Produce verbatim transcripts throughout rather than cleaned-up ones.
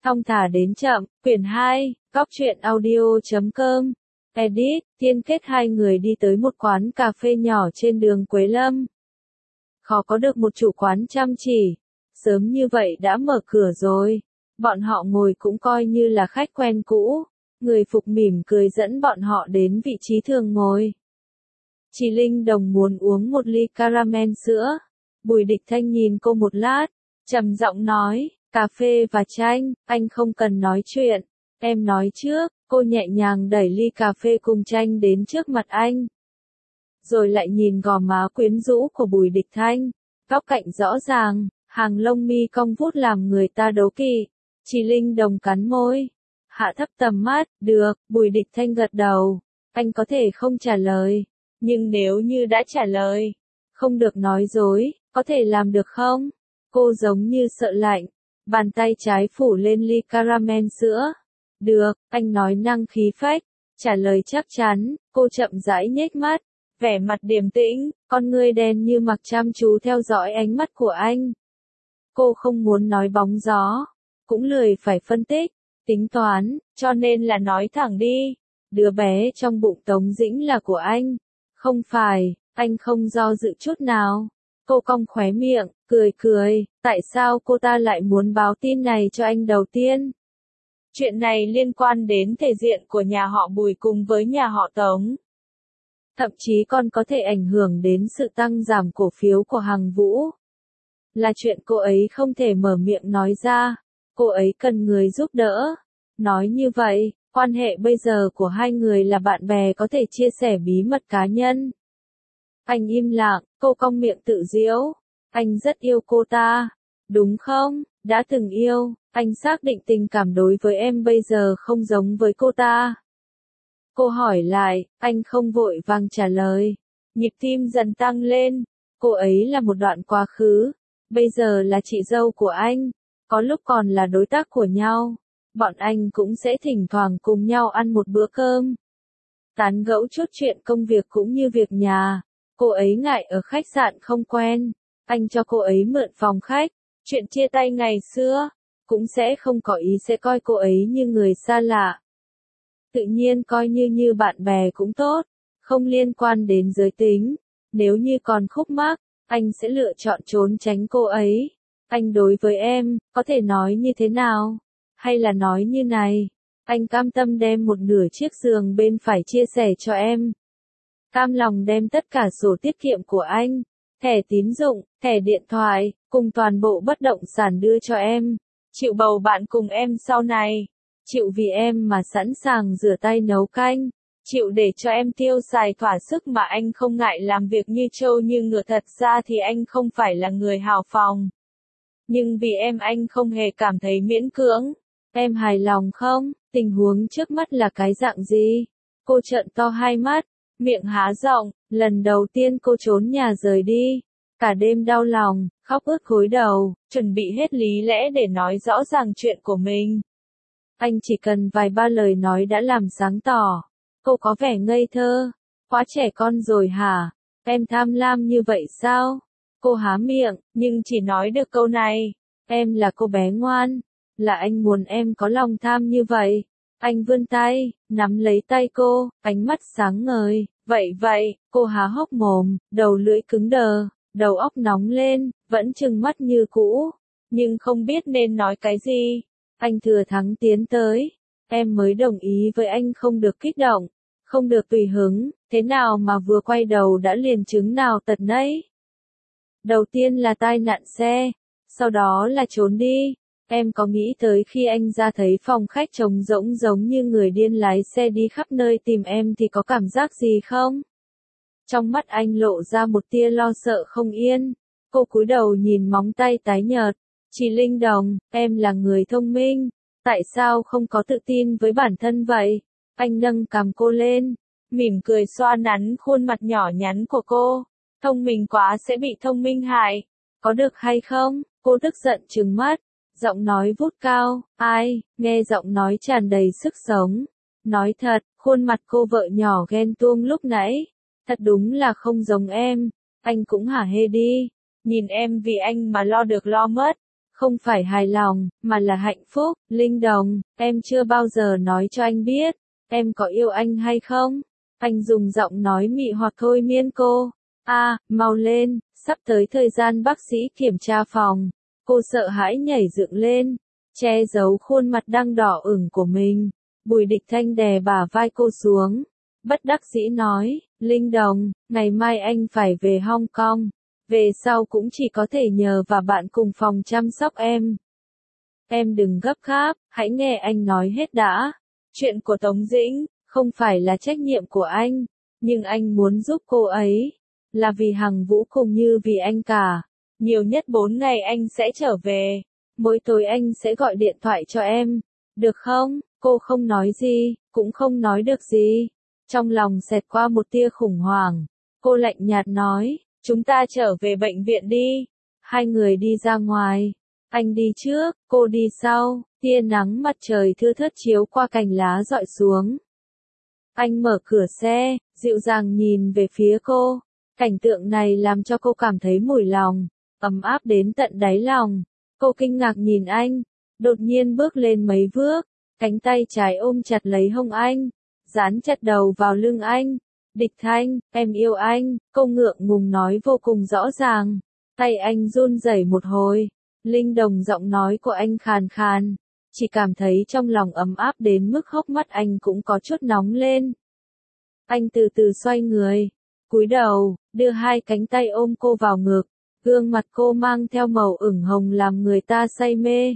Thong thả đến chậm, quyển hai, góc truyện audio chấm com. Edit, tiên kết hai người đi tới một quán cà phê nhỏ trên đường Quế Lâm. Khó có được một chủ quán chăm chỉ. Sớm như vậy đã mở cửa rồi. Bọn họ ngồi cũng coi như là khách quen cũ. Người phục mỉm cười dẫn bọn họ đến vị trí thường ngồi. Chị Linh Đồng muốn uống một ly caramel sữa. Bùi Địch Thanh nhìn cô một lát, trầm giọng nói, cà phê và chanh, anh không cần nói chuyện. Em nói trước, cô nhẹ nhàng đẩy ly cà phê cùng chanh đến trước mặt anh. Rồi lại nhìn gò má quyến rũ của Bùi Địch Thanh, góc cạnh rõ ràng, hàng lông mi cong vút làm người ta đố kỵ. Chị Linh Đồng cắn môi, hạ thấp tầm mắt, được, Bùi Địch Thanh gật đầu. Anh có thể không trả lời, nhưng nếu như đã trả lời, không được nói dối, có thể làm được không? Cô giống như sợ lạnh, bàn tay trái phủ lên ly caramel sữa. Được, anh nói năng khí phách, trả lời chắc chắn. Cô chậm rãi nhếch mắt, vẻ mặt điềm tĩnh, con ngươi đen như mặc chăm chú theo dõi ánh mắt của anh. Cô không muốn nói bóng gió, cũng lười phải phân tích, tính toán, cho nên là nói thẳng đi. Đứa bé trong bụng Tống Dĩnh là của anh. Không phải, anh không do dự chút nào. Cô cong khóe miệng, cười cười, tại sao cô ta lại muốn báo tin này cho anh đầu tiên? Chuyện này liên quan đến thể diện của nhà họ Bùi cùng với nhà họ Tống. Thậm chí còn có thể ảnh hưởng đến sự tăng giảm cổ phiếu của Hằng Vũ. Là chuyện cô ấy không thể mở miệng nói ra. Cô ấy cần người giúp đỡ. Nói như vậy, quan hệ bây giờ của hai người là bạn bè có thể chia sẻ bí mật cá nhân. Anh im lặng, cô cong miệng tự giễu. Anh rất yêu cô ta, đúng không? Đã từng yêu, anh xác định tình cảm đối với em bây giờ không giống với cô ta. Cô hỏi lại, anh không vội vàng trả lời. Nhịp tim dần tăng lên. Cô ấy là một đoạn quá khứ, bây giờ là chị dâu của anh. Có lúc còn là đối tác của nhau. Bọn anh cũng sẽ thỉnh thoảng cùng nhau ăn một bữa cơm. Tán gẫu chút chuyện công việc cũng như việc nhà. Cô ấy ngại ở khách sạn không quen. Anh cho cô ấy mượn phòng khách. Chuyện chia tay ngày xưa, cũng sẽ không có ý sẽ coi cô ấy như người xa lạ. Tự nhiên coi như như bạn bè cũng tốt, không liên quan đến giới tính. Nếu như còn khúc mắc, anh sẽ lựa chọn trốn tránh cô ấy. Anh đối với em, có thể nói như thế nào? Hay là nói như này, anh cam tâm đem một nửa chiếc giường bên phải chia sẻ cho em. Cam lòng đem tất cả sổ tiết kiệm của anh, thẻ tín dụng, thẻ điện thoại, cùng toàn bộ bất động sản đưa cho em. Chịu bầu bạn cùng em sau này. Chịu vì em mà sẵn sàng rửa tay nấu canh. Chịu để cho em tiêu xài thỏa sức mà anh không ngại làm việc như trâu như ngựa. Thật ra thì anh không phải là người hào phóng. Nhưng vì em anh không hề cảm thấy miễn cưỡng. Em hài lòng không? Tình huống trước mắt là cái dạng gì? Cô trợn to hai mắt, miệng há rộng. Lần đầu tiên cô trốn nhà rời đi. Cả đêm đau lòng, khóc ướt gối đầu, chuẩn bị hết lý lẽ để nói rõ ràng chuyện của mình. Anh chỉ cần vài ba lời nói đã làm sáng tỏ. Cô có vẻ ngây thơ. Quá trẻ con rồi hả? Em tham lam như vậy sao? Cô há miệng, nhưng chỉ nói được câu này. Em là cô bé ngoan. Là anh muốn em có lòng tham như vậy. Anh vươn tay, nắm lấy tay cô, ánh mắt sáng ngời. Vậy vậy, cô há hốc mồm, đầu lưỡi cứng đờ, đầu óc nóng lên, vẫn trừng mắt như cũ. Nhưng không biết nên nói cái gì. Anh thừa thắng tiến tới. Em mới đồng ý với anh không được kích động, không được tùy hứng, thế nào mà vừa quay đầu đã liền chứng nào tật nấy. Đầu tiên là tai nạn xe, sau đó là trốn đi. Em có nghĩ tới khi anh ra thấy phòng khách trống rỗng giống như người điên lái xe đi khắp nơi tìm em thì có cảm giác gì không? Trong mắt anh lộ ra một tia lo sợ không yên. Cô cúi đầu nhìn móng tay tái nhợt. Chị Linh Đồng, em là người thông minh. Tại sao không có tự tin với bản thân vậy? Anh nâng cằm cô lên, mỉm cười xoa nắn khuôn mặt nhỏ nhắn của cô. Thông minh quá sẽ bị thông minh hại. Có được hay không? Cô tức giận trừng mắt. Giọng nói vút cao, ai, nghe giọng nói tràn đầy sức sống. Nói thật, khuôn mặt cô vợ nhỏ ghen tuông lúc nãy. Thật đúng là không giống em. Anh cũng hả hê đi. Nhìn em vì anh mà lo được lo mất. Không phải hài lòng, mà là hạnh phúc. Linh Đồng, em chưa bao giờ nói cho anh biết, em có yêu anh hay không? Anh dùng giọng nói mị hoặc thôi miên cô. A, à, mau lên, sắp tới thời gian bác sĩ kiểm tra phòng. Cô sợ hãi nhảy dựng lên, che giấu khuôn mặt đang đỏ ửng của mình. Bùi Địch Thanh đè bả vai cô xuống, bất đắc dĩ nói, Linh Đồng, ngày mai anh phải về Hong Kong. Về sau cũng chỉ có thể nhờ và bạn cùng phòng chăm sóc em. Em đừng gấp gáp, hãy nghe anh nói hết đã. Chuyện của Tống Dĩnh, không phải là trách nhiệm của anh, nhưng anh muốn giúp cô ấy. Là vì Hằng Vũ cùng như vì anh cả. Nhiều nhất bốn ngày anh sẽ trở về. Mỗi tối anh sẽ gọi điện thoại cho em. Được không? Cô không nói gì, cũng không nói được gì. Trong lòng xẹt qua một tia khủng hoảng. Cô lạnh nhạt nói, chúng ta trở về bệnh viện đi. Hai người đi ra ngoài. Anh đi trước, cô đi sau. Tia nắng mặt trời thưa thớt chiếu qua cành lá rọi xuống. Anh mở cửa xe, dịu dàng nhìn về phía cô. Cảnh tượng này làm cho cô cảm thấy mùi lòng, ấm áp đến tận đáy lòng. Cô kinh ngạc nhìn anh, đột nhiên bước lên mấy bước, cánh tay trái ôm chặt lấy hông anh, dán chặt đầu vào lưng anh. Địch Thanh, em yêu anh, cô ngượng ngùng nói vô cùng rõ ràng. Tay anh run rẩy một hồi, Linh Đồng giọng nói của anh khàn khàn, chỉ cảm thấy trong lòng ấm áp đến mức hốc mắt anh cũng có chút nóng lên. Anh từ từ xoay người, cúi đầu, đưa hai cánh tay ôm cô vào ngực, gương mặt cô mang theo màu ửng hồng làm người ta say mê.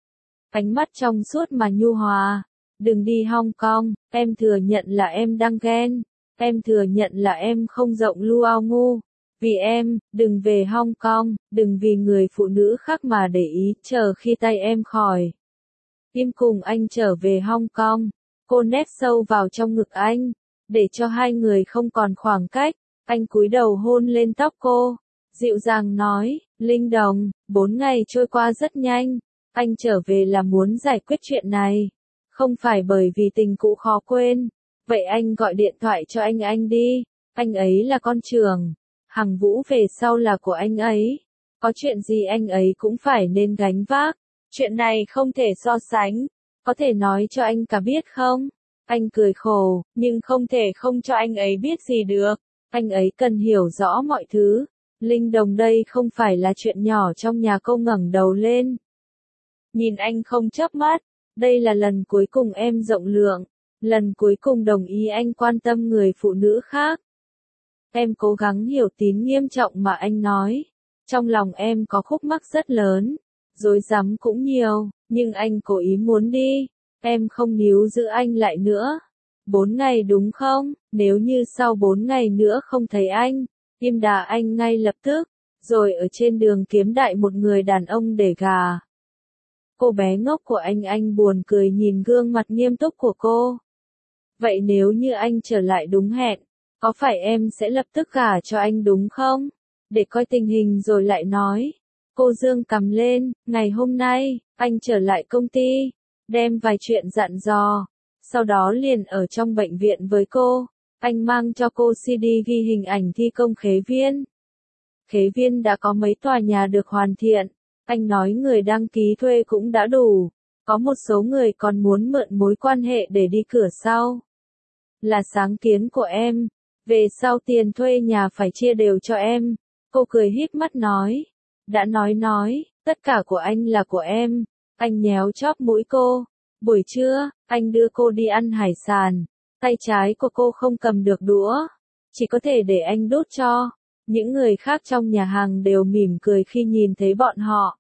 Ánh mắt trong suốt mà nhu hòa, đừng đi Hong Kong, em thừa nhận là em đang ghen, em thừa nhận là em không rộng luau ngu. Vì em, đừng về Hong Kong, đừng vì người phụ nữ khác mà để ý, chờ khi tay em khỏi. Im cùng anh trở về Hong Kong, cô nép sâu vào trong ngực anh, để cho hai người không còn khoảng cách. Anh cúi đầu hôn lên tóc cô, dịu dàng nói, Linh Đồng, bốn ngày trôi qua rất nhanh, anh trở về là muốn giải quyết chuyện này, không phải bởi vì tình cũ khó quên. Vậy anh gọi điện thoại cho anh anh đi, anh ấy là con trưởng, Hằng Vũ về sau là của anh ấy, có chuyện gì anh ấy cũng phải nên gánh vác, chuyện này không thể so sánh, có thể nói cho anh cả biết không? Anh cười khổ, nhưng không thể không cho anh ấy biết gì được. Anh ấy cần hiểu rõ mọi thứ. Linh Đồng, đây không phải là chuyện nhỏ trong nhà. Cô ngẩng đầu lên, nhìn anh không chớp mắt. Đây là lần cuối cùng em rộng lượng, lần cuối cùng đồng ý anh quan tâm người phụ nữ khác. Em cố gắng hiểu tín nghiêm trọng mà anh nói. Trong lòng em có khúc mắc rất lớn, rối rắm cũng nhiều, nhưng anh cố ý muốn đi. Em không níu giữ anh lại nữa. Bốn ngày đúng không? Nếu như sau bốn ngày nữa không thấy anh, im đà anh ngay lập tức, rồi ở trên đường kiếm đại một người đàn ông để gà. Cô bé ngốc của anh anh buồn cười nhìn gương mặt nghiêm túc của cô. Vậy nếu như anh trở lại đúng hẹn, có phải em sẽ lập tức gả cho anh đúng không? Để coi tình hình rồi lại nói. Cô dương cằm lên, ngày hôm nay, anh trở lại công ty, đem vài chuyện dặn dò. Sau đó liền ở trong bệnh viện với cô, anh mang cho cô xê đê ghi hình ảnh thi công khế viên. Khế viên đã có mấy tòa nhà được hoàn thiện, anh nói người đăng ký thuê cũng đã đủ, có một số người còn muốn mượn mối quan hệ để đi cửa sau. Là sáng kiến của em, về sau tiền thuê nhà phải chia đều cho em. Cô cười híp mắt nói, đã nói nói, tất cả của anh là của em. Anh nhéo chóp mũi cô. Buổi trưa, anh đưa cô đi ăn hải sản. Tay trái của cô không cầm được đũa, chỉ có thể để anh đút cho. Những người khác trong nhà hàng đều mỉm cười khi nhìn thấy bọn họ.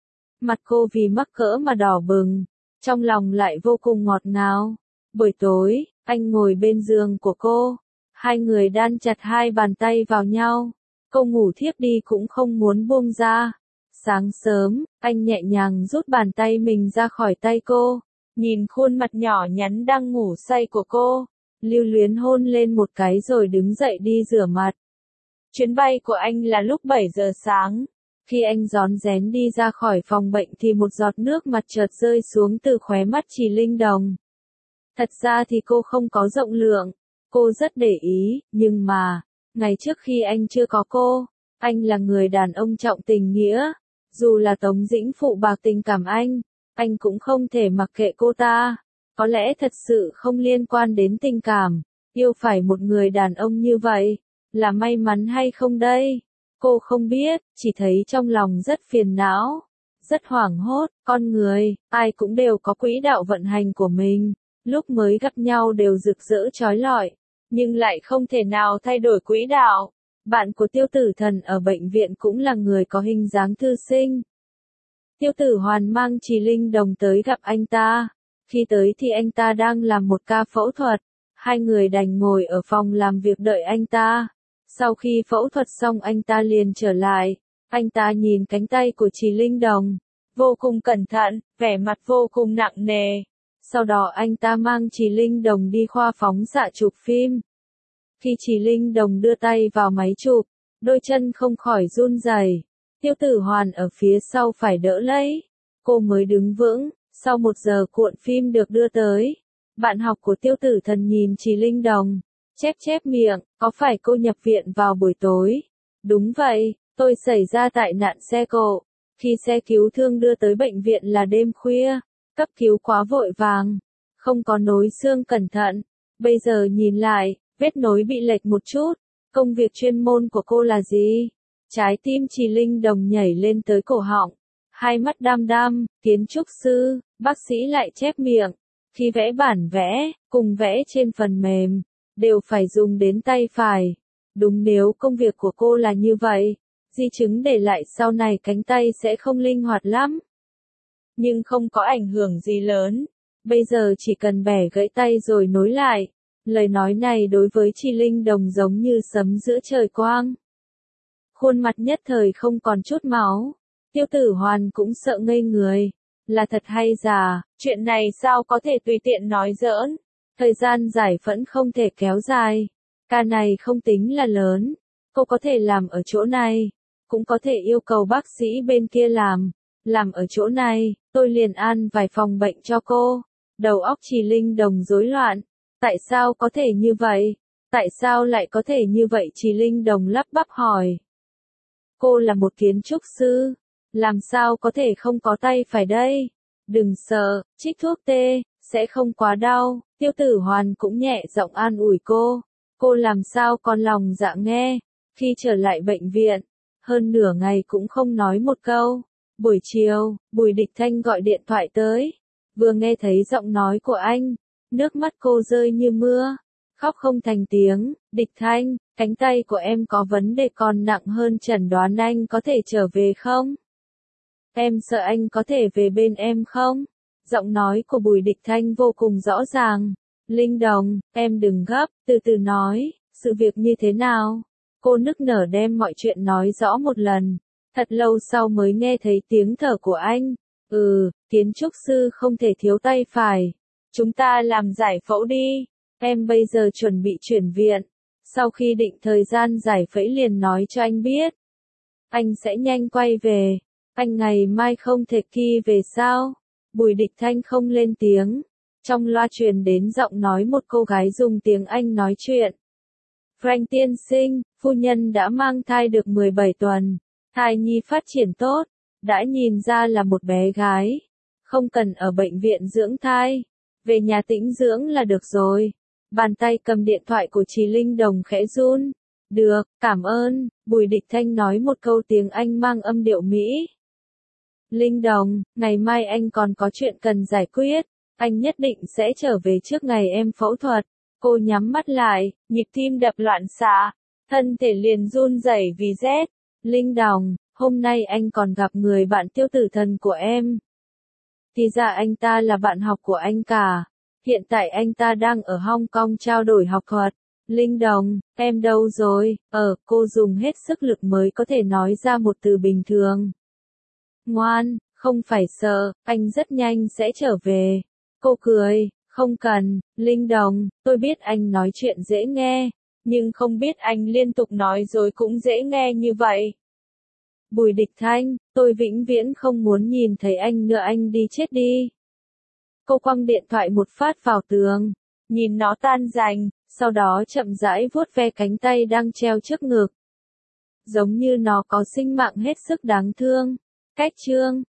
Mặt cô vì mắc cỡ mà đỏ bừng, trong lòng lại vô cùng ngọt ngào. Buổi tối, anh ngồi bên giường của cô, hai người đan chặt hai bàn tay vào nhau. Cô ngủ thiếp đi cũng không muốn buông ra. Sáng sớm, anh nhẹ nhàng rút bàn tay mình ra khỏi tay cô, nhìn khuôn mặt nhỏ nhắn đang ngủ say của cô, lưu luyến hôn lên một cái rồi đứng dậy đi rửa mặt. Chuyến bay của anh là lúc bảy giờ sáng. Khi anh rón rén đi ra khỏi phòng bệnh thì một giọt nước mặt chợt rơi xuống từ khóe mắt Trì Linh Đồng. Thật ra thì cô không có rộng lượng, cô rất để ý, nhưng mà, ngày trước khi anh chưa có cô, anh là người đàn ông trọng tình nghĩa, Dù là Tống Dĩnh phụ bạc tình cảm anh, anh cũng không thể mặc kệ cô ta. Có lẽ thật sự không liên quan đến tình cảm, yêu phải một người đàn ông như vậy, là may mắn hay không đây? Cô không biết, chỉ thấy trong lòng rất phiền não, rất hoảng hốt. Con người, ai cũng đều có quỹ đạo vận hành của mình, lúc mới gặp nhau đều rực rỡ chói lọi, nhưng lại không thể nào thay đổi quỹ đạo. Bạn của Tiêu Tử Thần ở bệnh viện cũng là người có hình dáng thư sinh. Tiêu Tử Hoàn mang Trì Linh Đồng tới gặp anh ta. Khi tới thì anh ta đang làm một ca phẫu thuật, hai người đành ngồi ở phòng làm việc đợi anh ta. Sau khi phẫu thuật xong anh ta liền trở lại, anh ta nhìn cánh tay của Trì Linh Đồng, vô cùng cẩn thận, vẻ mặt vô cùng nặng nề. Sau đó anh ta mang Trì Linh Đồng đi khoa phóng xạ chụp phim. Khi Trì Linh Đồng đưa tay vào máy chụp, đôi chân không khỏi run rẩy. Tiêu Tử Hoàn ở phía sau phải đỡ lấy, cô mới đứng vững. Sau một giờ cuộn phim được đưa tới, bạn học của Tiêu Tử Thần nhìn Trì Linh Đồng, chép chép miệng, có phải cô nhập viện vào buổi tối? Đúng vậy, tôi xảy ra tai nạn xe cộ. Khi xe cứu thương đưa tới bệnh viện là đêm khuya, cấp cứu quá vội vàng, không có nối xương cẩn thận. Bây giờ nhìn lại, vết nối bị lệch một chút. Công việc chuyên môn của cô là gì? Trái tim Trì Linh Đồng nhảy lên tới cổ họng. Hai mắt đăm đăm, kiến trúc sư, bác sĩ lại chép miệng. Khi vẽ bản vẽ, cùng vẽ trên phần mềm, đều phải dùng đến tay phải. Đúng, nếu công việc của cô là như vậy, di chứng để lại sau này cánh tay sẽ không linh hoạt lắm. Nhưng không có ảnh hưởng gì lớn. Bây giờ chỉ cần bẻ gãy tay rồi nối lại. Lời nói này đối với Trì Linh Đồng giống như sấm giữa trời quang. Khuôn mặt nhất thời không còn chút máu. Tiêu Tử Hoàn cũng sợ ngây người. Là thật hay giả, chuyện này sao có thể tùy tiện nói giỡn. Thời gian giải phẫu không thể kéo dài. Ca này không tính là lớn. Cô có thể làm ở chỗ này. Cũng có thể yêu cầu bác sĩ bên kia làm. Làm ở chỗ này, tôi liền an vài phòng bệnh cho cô. Đầu óc Trì Linh Đồng rối loạn. Tại sao có thể như vậy? Tại sao lại có thể như vậy? Trì Linh Đồng lắp bắp hỏi. Cô là một kiến trúc sư. Làm sao có thể không có tay phải đây? Đừng sợ, trích thuốc tê, sẽ không quá đau. Tiêu Tử Hoàn cũng nhẹ giọng an ủi cô. Cô làm sao còn lòng dạ nghe. Khi trở lại bệnh viện, hơn nửa ngày cũng không nói một câu. Buổi chiều, Bùi Địch Thanh gọi điện thoại tới. Vừa nghe thấy giọng nói của anh, nước mắt cô rơi như mưa, khóc không thành tiếng. Địch Thanh, cánh tay của em có vấn đề còn nặng hơn chẩn đoán, anh có thể trở về không? Em sợ anh có thể về bên em không? Giọng nói của Bùi Địch Thanh vô cùng rõ ràng. Linh Đồng, em đừng gấp, từ từ nói, sự việc như thế nào? Cô nức nở đem mọi chuyện nói rõ một lần. Thật lâu sau mới nghe thấy tiếng thở của anh. Ừ, kiến trúc sư không thể thiếu tay phải. Chúng ta làm giải phẫu đi. Em bây giờ chuẩn bị chuyển viện. Sau khi định thời gian giải phẫu liền nói cho anh biết. Anh sẽ nhanh quay về. Anh ngày mai không thể kỳ về sao? Bùi Địch Thanh không lên tiếng. Trong loa truyền đến giọng nói một cô gái dùng tiếng Anh nói chuyện. Frank tiên sinh, phu nhân đã mang thai được mười bảy tuần. Thai nhi phát triển tốt. Đã nhìn ra là một bé gái. Không cần ở bệnh viện dưỡng thai. Về nhà tĩnh dưỡng là được rồi. Bàn tay cầm điện thoại của Trì Linh Đồng khẽ run. Được, cảm ơn. Bùi Địch Thanh nói một câu tiếng Anh mang âm điệu Mỹ. Linh Đồng, ngày mai anh còn có chuyện cần giải quyết. Anh nhất định sẽ trở về trước ngày em phẫu thuật. Cô nhắm mắt lại, nhịp tim đập loạn xạ. Thân thể liền run rẩy vì rét. Linh Đồng, hôm nay anh còn gặp người bạn Tiêu Tử Thần của em. Thì ra anh ta là bạn học của anh cả. Hiện tại anh ta đang ở Hong Kong trao đổi học thuật. Linh Đồng, em đâu rồi? Ờ, cô dùng hết sức lực mới có thể nói ra một từ bình thường. Ngoan, không phải sợ, anh rất nhanh sẽ trở về. Cô cười, không cần, Linh Đồng, tôi biết anh nói chuyện dễ nghe, nhưng không biết anh liên tục nói dối cũng dễ nghe như vậy. Bùi Địch Thanh, tôi vĩnh viễn không muốn nhìn thấy anh nữa, anh đi chết đi. Cô quăng điện thoại một phát vào tường, nhìn nó tan rành, sau đó chậm rãi vuốt ve cánh tay đang treo trước ngực. Giống như nó có sinh mạng hết sức đáng thương. Cách chương